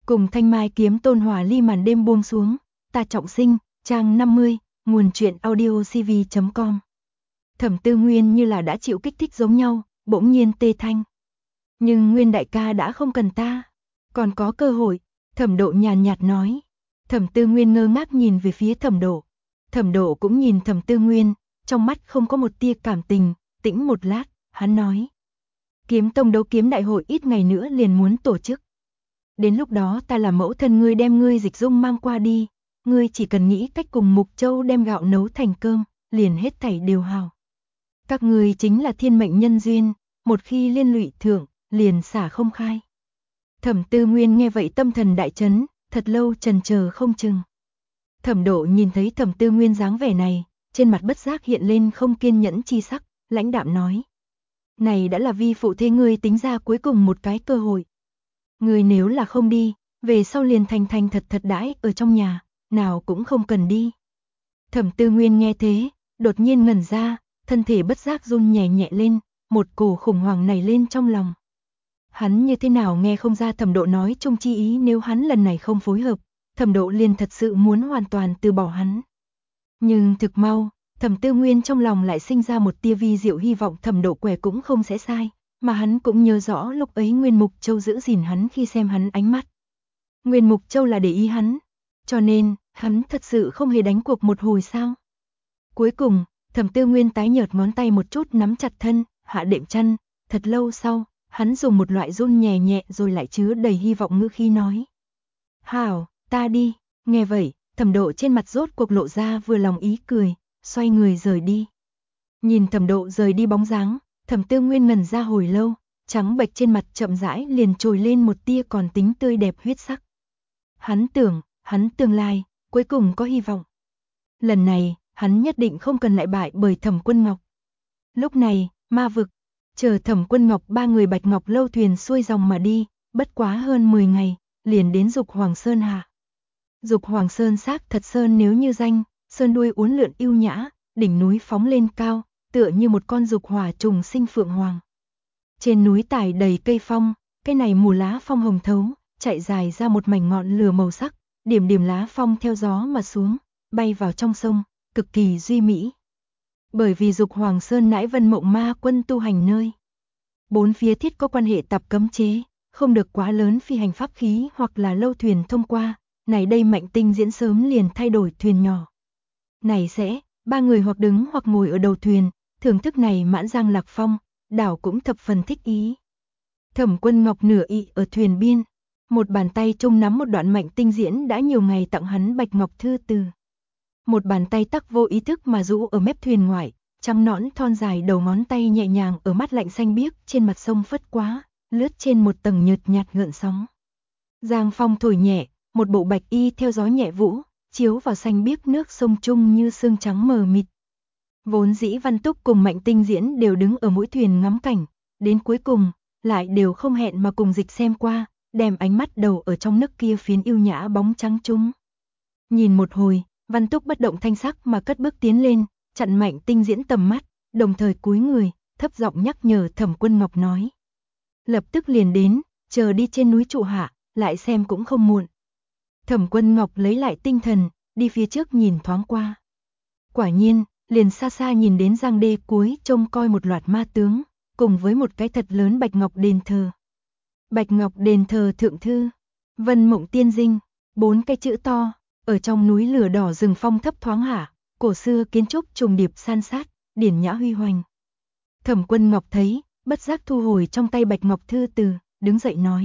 Cùng Thanh Mai Kiếm Tôn hòa ly màn đêm buông xuống, ta trọng sinh, trang 50, nguồn truyện audio cv.com. Thẩm Tư Nguyên như là đã chịu kích thích giống nhau, bỗng nhiên tê thanh. Nhưng Nguyên đại ca đã không cần ta, còn có cơ hội, Thẩm Độ nhàn nhạt nói. Thẩm Tư Nguyên ngơ ngác nhìn về phía Thẩm Độ. Thẩm Độ cũng nhìn Thẩm Tư Nguyên, trong mắt không có một tia cảm tình, tĩnh một lát, hắn nói. Kiếm Tông đấu kiếm đại hội ít ngày nữa liền muốn tổ chức. Đến lúc đó ta là mẫu thân ngươi đem ngươi Dịch Dung mang qua đi, ngươi chỉ cần nghĩ cách cùng Mục Châu đem gạo nấu thành cơm, liền hết thảy đều hào. Các ngươi chính là thiên mệnh nhân duyên, một khi liên lụy thượng, liền xả không khai. Thẩm Tư Nguyên nghe vậy tâm thần đại chấn, thật lâu chần chờ không chừng. Thẩm Độ nhìn thấy Thẩm Tư Nguyên dáng vẻ này, trên mặt bất giác hiện lên không kiên nhẫn chi sắc, lãnh đạm nói. Này đã là vi phụ thế ngươi tính ra cuối cùng một cái cơ hội. Ngươi nếu là không đi, về sau liền thành thật đãi ở trong nhà, nào cũng không cần đi. Thẩm Tư Nguyên nghe thế, đột nhiên ngẩn ra, thân thể bất giác run nhẹ nhẹ lên, một cổ khủng hoảng nảy lên trong lòng. Hắn như thế nào nghe không ra Thẩm Độ nói chung chi ý, nếu hắn lần này không phối hợp, Thẩm Độ liền thật sự muốn hoàn toàn từ bỏ hắn. Nhưng thực mau, Thẩm Tư Nguyên trong lòng lại sinh ra một tia vi diệu hy vọng Thẩm Độ quẻ cũng không sẽ sai, mà hắn cũng nhớ rõ lúc ấy Nguyên Mục Châu giữ gìn hắn khi xem hắn ánh mắt. Nguyên Mục Châu là để ý hắn, cho nên, hắn thật sự không hề đánh cuộc một hồi sao. Cuối cùng, Thẩm Tư Nguyên tái nhợt ngón tay một chút nắm chặt thân, hạ đệm chân, thật lâu sau, hắn dùng một loại run nhẹ nhẹ rồi lại chứa đầy hy vọng ngữ khí nói. Hảo, ta đi, nghe vậy, Thẩm Độ trên mặt rốt cuộc lộ ra vừa lòng ý cười, xoay người rời đi. Nhìn Thẩm Độ rời đi bóng dáng, Thẩm Tư Nguyên ngẩn ra hồi lâu, trắng bệch trên mặt chậm rãi liền trồi lên một tia còn tính tươi đẹp huyết sắc. Hắn tưởng, hắn tương lai, cuối cùng có hy vọng. Lần này, hắn nhất định không cần lại bại bởi Thẩm Quân Ngọc. Lúc này, ma vực, chờ Thẩm Quân Ngọc ba người Bạch Ngọc lâu thuyền xuôi dòng mà đi, bất quá hơn 10 ngày, liền đến Dục Hoàng Sơn hạ. Dục Hoàng Sơn xác thật sơn nếu như danh, sơn đuôi uốn lượn yêu nhã, đỉnh núi phóng lên cao, tựa như một con dục hỏa trùng sinh phượng hoàng. Trên núi tải đầy cây phong, cây này mùa lá phong hồng thấu, chạy dài ra một mảnh ngọn lửa màu sắc, điểm điểm lá phong theo gió mà xuống, bay vào trong sông, cực kỳ duy mỹ. Bởi vì Dục Hoàng Sơn nãi Vân Mộng Ma Quân tu hành nơi. Bốn phía thiết có quan hệ tập cấm chế, không được quá lớn phi hành pháp khí hoặc là lâu thuyền thông qua, này đây Mạnh Tinh Diễn sớm liền thay đổi thuyền nhỏ. Này sẽ, ba người hoặc đứng hoặc ngồi ở đầu thuyền, thưởng thức này mãn giang lạc phong, đảo cũng thập phần thích ý. Thẩm Quân Ngọc nửa ị ở thuyền biên, một bàn tay trông nắm một đoạn Mạnh Tinh Diễn đã nhiều ngày tặng hắn Bạch Ngọc thư từ. Một bàn tay tắc vô ý thức mà rũ ở mép thuyền ngoại, trắng nõn thon dài đầu ngón tay nhẹ nhàng ở mắt lạnh xanh biếc trên mặt sông phất quá, lướt trên một tầng nhợt nhạt gợn sóng. Giang phong thổi nhẹ, một bộ bạch y theo gió nhẹ vũ, chiếu vào xanh biếc nước sông trung như sương trắng mờ mịt. Vốn dĩ Văn Túc cùng Mạnh Tinh Diễn đều đứng ở mũi thuyền ngắm cảnh, đến cuối cùng, lại đều không hẹn mà cùng dịch xem qua, đem ánh mắt đầu ở trong nước kia phiến yêu nhã bóng trắng chúng. Nhìn một hồi, Văn Túc bất động thanh sắc mà cất bước tiến lên, chặn Mạnh Tinh Diễn tầm mắt, đồng thời cúi người, thấp giọng nhắc nhở Thẩm Quân Ngọc nói. Lập tức liền đến, chờ đi trên núi trụ hạ, lại xem cũng không muộn. Thẩm Quân Ngọc lấy lại tinh thần, đi phía trước nhìn thoáng qua. Quả nhiên, liền xa xa nhìn đến giang đê cuối trông coi một loạt ma tướng, cùng với một cái thật lớn Bạch Ngọc đền thờ. Bạch Ngọc đền thờ thượng thư, Vân Mộng Tiên Dinh, 4 cái chữ to, ở trong núi lửa đỏ rừng phong thấp thoáng hạ, cổ xưa kiến trúc trùng điệp san sát, điển nhã huy hoành. Thẩm Quân Ngọc thấy, bất giác thu hồi trong tay Bạch Ngọc thư từ, đứng dậy nói.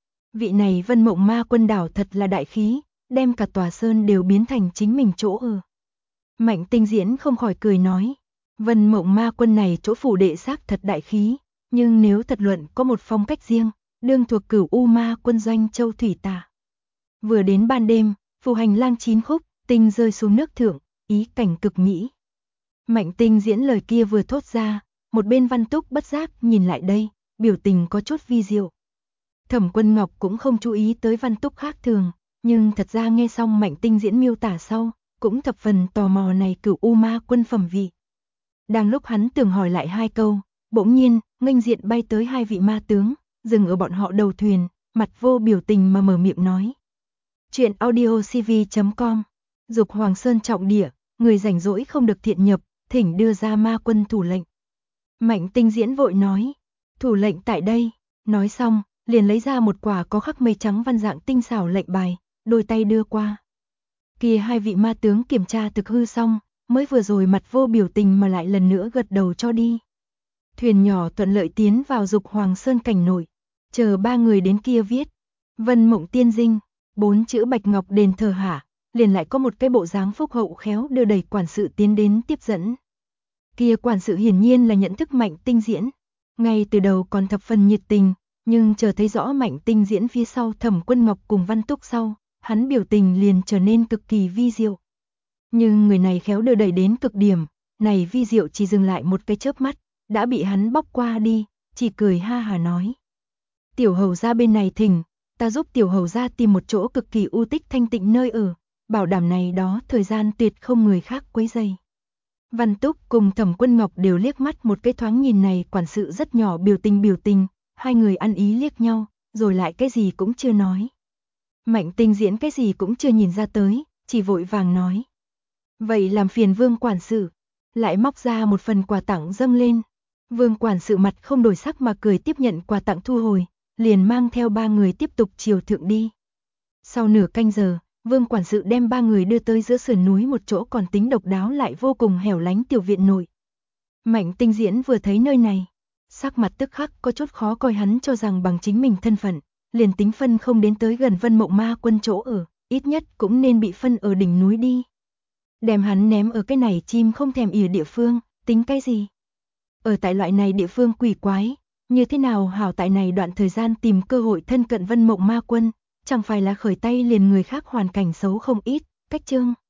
Vị này Vân Mộng Ma Quân đảo thật là đại khí, đem cả tòa sơn đều biến thành chính mình chỗ ở. Mạnh Tinh Diễn không khỏi cười nói, Vân Mộng Ma Quân này chỗ phủ đệ xác thật đại khí, nhưng nếu thật luận có một phong cách riêng, đương thuộc Cửu U Ma Quân doanh châu thủy tả. Vừa đến ban đêm, phù hành lang 9 khúc, tinh rơi xuống nước thượng, ý cảnh cực mỹ. Mạnh Tinh Diễn lời kia vừa thốt ra, một bên Văn Túc bất giác nhìn lại đây, biểu tình có chút vi diệu. Thẩm Quân Ngọc cũng không chú ý tới Văn Túc khác thường, nhưng thật ra nghe xong Mạnh Tinh Diễn miêu tả sau, cũng thập phần tò mò này Cửu U Ma Quân phẩm vị. Đang lúc hắn tưởng hỏi lại 2 câu, bỗng nhiên, nghênh diện bay tới 2 vị ma tướng, dừng ở bọn họ đầu thuyền, mặt vô biểu tình mà mở miệng nói. Chuyện audio cv.com. Dục Hoàng Sơn trọng địa, người rảnh rỗi không được thiện nhập, thỉnh đưa ra ma quân thủ lệnh. Mạnh Tinh Diễn vội nói, thủ lệnh tại đây. Nói xong, liền lấy ra một quả có khắc mây trắng văn dạng tinh xảo lệnh bài, đôi tay đưa qua. Kia hai vị ma tướng kiểm tra thực hư xong, mới vừa rồi mặt vô biểu tình mà lại lần nữa gật đầu cho đi. Thuyền nhỏ thuận lợi tiến vào Dục Hoàng Sơn cảnh nội, chờ ba người đến kia viết Vân Mộng Tiên Dinh, 4 chữ bạch ngọc đền thờ hạ, liền lại có một cái bộ dáng phúc hậu khéo đưa đẩy quản sự tiến đến tiếp dẫn. Kia quản sự hiển nhiên là nhận thức Mạnh Tinh Diễn, ngay từ đầu còn thập phần nhiệt tình, nhưng chờ thấy rõ Mạnh Tinh Diễn phía sau Thẩm Quân Ngọc cùng Văn Túc sau, hắn biểu tình liền trở nên cực kỳ vi diệu. Nhưng người này khéo đưa đẩy đến cực điểm, này vi diệu chỉ dừng lại một cái chớp mắt, đã bị hắn bóc qua đi, chỉ cười ha hà nói. Tiểu hầu gia bên này thỉnh, ta giúp tiểu hầu gia tìm một chỗ cực kỳ u tích thanh tịnh nơi ở, bảo đảm này đó thời gian tuyệt không người khác quấy rầy. Văn Túc cùng Thẩm Quân Ngọc đều liếc mắt một cái thoáng nhìn này quản sự rất nhỏ biểu tình, hai người ăn ý liếc nhau, rồi lại cái gì cũng chưa nói. Mạnh Tinh Diễn cái gì cũng chưa nhìn ra tới, chỉ vội vàng nói. Vậy làm phiền Vương quản sự, lại móc ra một phần quà tặng dâng lên. Vương quản sự mặt không đổi sắc mà cười tiếp nhận quà tặng thu hồi, liền mang theo ba người tiếp tục chiều thượng đi. Sau nửa canh giờ, Vương quản sự đem ba người đưa tới giữa sườn núi một chỗ còn tính độc đáo lại vô cùng hẻo lánh tiểu viện nội. Mạnh Tinh Diễn vừa thấy nơi này, sắc mặt tức khắc có chút khó coi, hắn cho rằng bằng chính mình thân phận, liền tính phân không đến tới gần Vân Mộng Ma Quân chỗ ở, ít nhất cũng nên bị phân ở đỉnh núi đi. Đem hắn ném ở cái này chim không thèm ỉa địa phương, tính cái gì? Ở tại loại này địa phương quỷ quái, như thế nào hảo tại này đoạn thời gian tìm cơ hội thân cận Vân Mộng Ma Quân, chẳng phải là khởi tay liền người khác hoàn cảnh xấu không ít, cách trương.